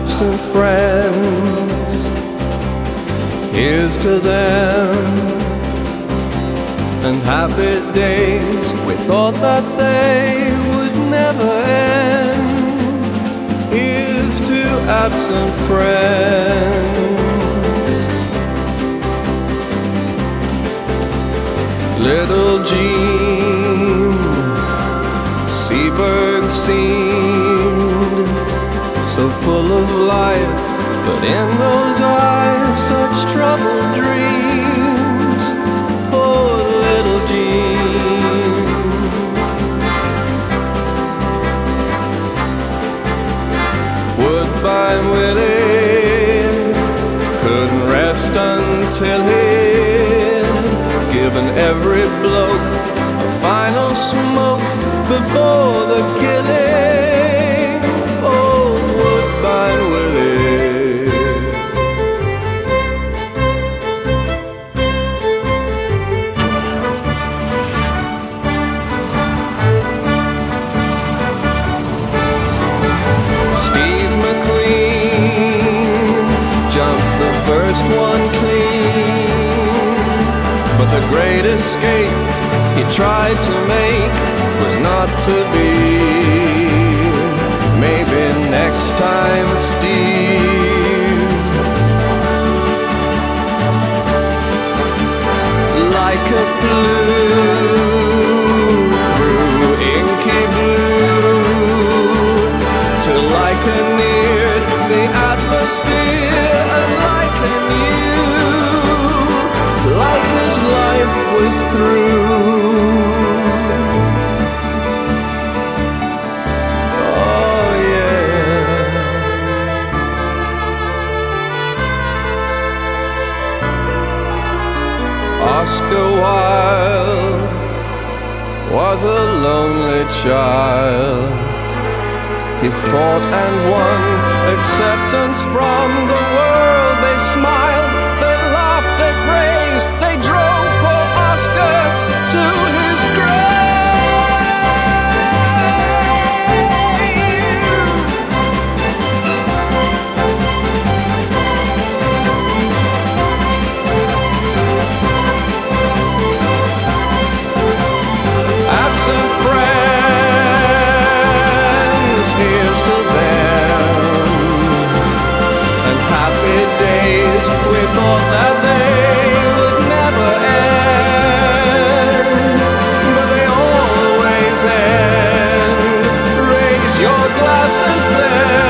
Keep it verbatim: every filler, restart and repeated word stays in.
absent friends. Here's to them, and happy days we thought that they would never end. Here's to absent friends. Little Jean Seberg seemed so full of life, but in those eyes such troubled dreams. Oh, little Jean. Woodbine Willie couldn't rest until he'd given every bloke a final smoke before the killing. Oh, Woodbine Willie. Steve McQueen jumped the first one clean, but the great escape he tried to make was not to be. Maybe next time, Steve. Like a flue through inky blue, till Laika neared the atmosphere, and Laika knew Laika's life was through. Oscar Wilde was a lonely child. He fought and won acceptance from the world. They smiled, they laughed, they praised, they drove poor Oscar to his grave. Absent friends, here's to them, and happy days we thought that they would never end, but they always end. Raise your glasses then.